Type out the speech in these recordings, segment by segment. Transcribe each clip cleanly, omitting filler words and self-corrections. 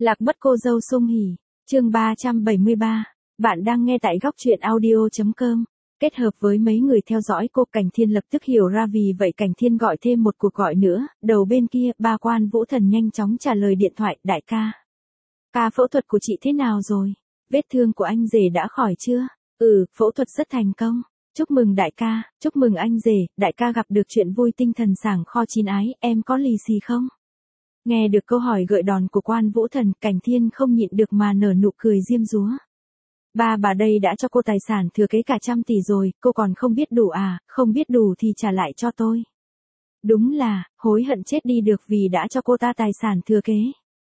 Lạc mất cô dâu Sung Hỉ, chương 373. Bạn đang nghe tại góc truyện audio.com. Kết hợp với mấy người theo dõi cô, Cảnh Thiên lập tức hiểu ra, vì vậy Cảnh Thiên gọi thêm một cuộc gọi nữa. Đầu bên kia, ba Quan Vũ Thần nhanh chóng trả lời điện thoại. Đại ca, ca phẫu thuật của chị thế nào rồi? Vết thương của anh rể đã khỏi chưa? Phẫu thuật rất thành công. Chúc mừng đại ca, chúc mừng anh rể, đại ca gặp được chuyện vui, tinh thần sảng kho chín ái, em có lì xì không? Nghe được câu hỏi gợi đòn của Quan Vũ Thần, Cảnh Thiên không nhịn được mà nở nụ cười diêm dúa. Bà đây đã cho cô tài sản thừa kế cả 100 tỷ rồi, cô còn không biết đủ à? Không biết đủ thì trả lại cho tôi. Đúng là, hối hận chết đi được vì đã cho cô ta tài sản thừa kế.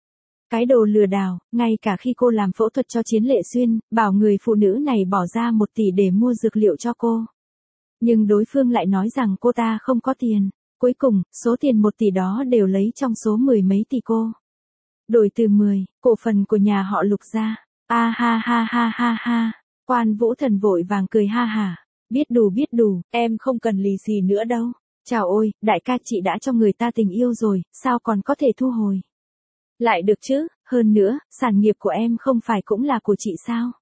Cái đồ lừa đảo, ngay cả khi cô làm phẫu thuật cho Chiến Lệ Xuyên, bảo người phụ nữ này bỏ ra 1 tỷ để mua dược liệu cho cô. Nhưng đối phương lại nói rằng cô ta không có tiền. Cuối cùng, số tiền 1 tỷ đó đều lấy trong số 10 mấy tỷ cô. Đổi từ 10, cổ phần của nhà họ Lục ra. Ha ha ha ha ha. Quan Vũ Thần vội vàng cười ha hả. Biết đủ, em không cần lì xì nữa đâu. Chào ôi, đại ca, chị đã cho người ta tình yêu rồi, sao còn có thể thu hồi? Lại được chứ, hơn nữa, sản nghiệp của em không phải cũng là của chị sao?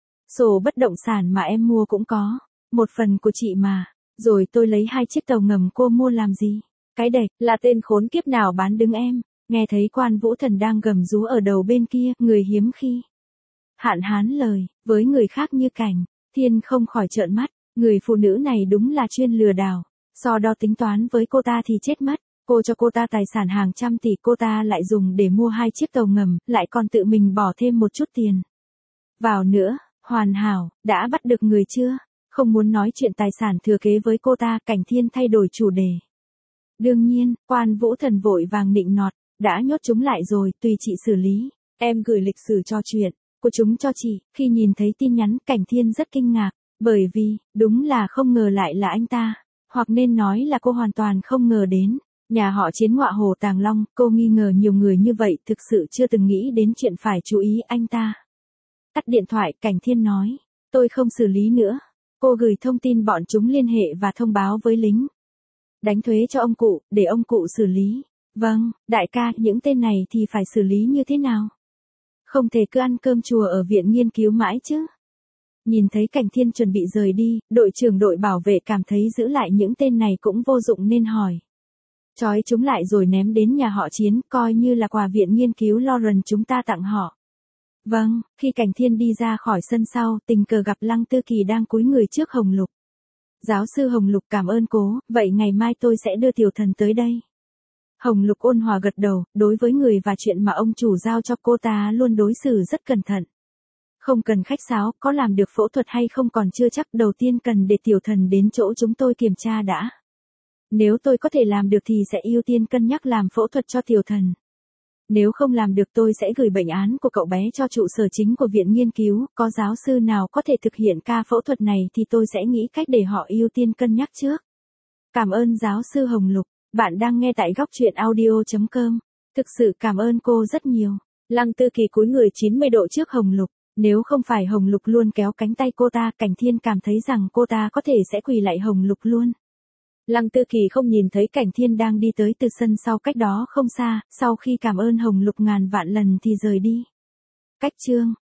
Sổ bất động sản mà em mua cũng có. Một phần của chị mà. Rồi tôi lấy 2 chiếc tàu ngầm cô mua làm gì? Cái đệch, là tên khốn kiếp nào bán đứng em? Nghe thấy Quan Vũ Thần đang gầm rú ở đầu bên kia, người hiếm khi hạn hán lời, với người khác như Cảnh Thiên không khỏi trợn mắt, người phụ nữ này đúng là chuyên lừa đảo, so đo tính toán với cô ta thì chết mất. Cô cho cô ta tài sản hàng trăm tỷ, cô ta lại dùng để mua 2 chiếc tàu ngầm, lại còn tự mình bỏ thêm một chút tiền vào nữa, hoàn hảo. Đã bắt được người chưa? Không muốn nói chuyện tài sản thừa kế với cô ta, Cảnh Thiên thay đổi chủ đề. Đương nhiên, Quan Vũ Thần vội vàng nịnh nọt, đã nhốt chúng lại rồi, tùy chị xử lý. Em gửi lịch sử trò chuyện của chúng cho chị. Khi nhìn thấy tin nhắn, Cảnh Thiên rất kinh ngạc, bởi vì, đúng là không ngờ lại là anh ta. Hoặc nên nói là cô hoàn toàn không ngờ đến. Nhà họ Chiến ngọa hồ Tàng Long, cô nghi ngờ nhiều người như vậy, thực sự chưa từng nghĩ đến chuyện phải chú ý anh ta. Tắt điện thoại, Cảnh Thiên nói, tôi không xử lý nữa. Cô gửi thông tin bọn chúng liên hệ và thông báo với lính đánh thuế cho ông cụ, để ông cụ xử lý. Vâng, đại ca, những tên này thì phải xử lý như thế nào? Không thể cứ ăn cơm chùa ở viện nghiên cứu mãi chứ. Nhìn thấy Cảnh Thiên chuẩn bị rời đi, đội trưởng đội bảo vệ cảm thấy giữ lại những tên này cũng vô dụng nên hỏi. Trói chúng lại rồi ném đến nhà họ Chiến, coi như là quà viện nghiên cứu Lauren chúng ta tặng họ. Vâng, khi Cảnh Thiên đi ra khỏi sân sau, tình cờ gặp Lăng Tư Kỳ đang cúi người trước Hồng Lục. Giáo sư Hồng Lục, cảm ơn cố, vậy ngày mai tôi sẽ đưa tiểu thần tới đây. Hồng Lục ôn hòa gật đầu, đối với người và chuyện mà ông chủ giao cho cô ta luôn đối xử rất cẩn thận. Không cần khách sáo, có làm được phẫu thuật hay không còn chưa chắc, đầu tiên cần để tiểu thần đến chỗ chúng tôi kiểm tra đã. Nếu tôi có thể làm được thì sẽ ưu tiên cân nhắc làm phẫu thuật cho tiểu thần. Nếu không làm được tôi sẽ gửi bệnh án của cậu bé cho trụ sở chính của viện nghiên cứu, có giáo sư nào có thể thực hiện ca phẫu thuật này thì tôi sẽ nghĩ cách để họ ưu tiên cân nhắc trước. Cảm ơn giáo sư Hồng Lục, bạn đang nghe tại góc truyện audio.com. Thực sự cảm ơn cô rất nhiều. Lăng Tư Kỳ cúi người 90 độ trước Hồng Lục, nếu không phải Hồng Lục luôn kéo cánh tay cô ta, Cảnh Thiên cảm thấy rằng cô ta có thể sẽ quỳ lại Hồng Lục luôn. Lăng Tư Kỳ không nhìn thấy Cảnh Thiên đang đi tới từ sân sau cách đó không xa, sau khi cảm ơn Hồng Lục ngàn vạn lần thì rời đi. Cách chương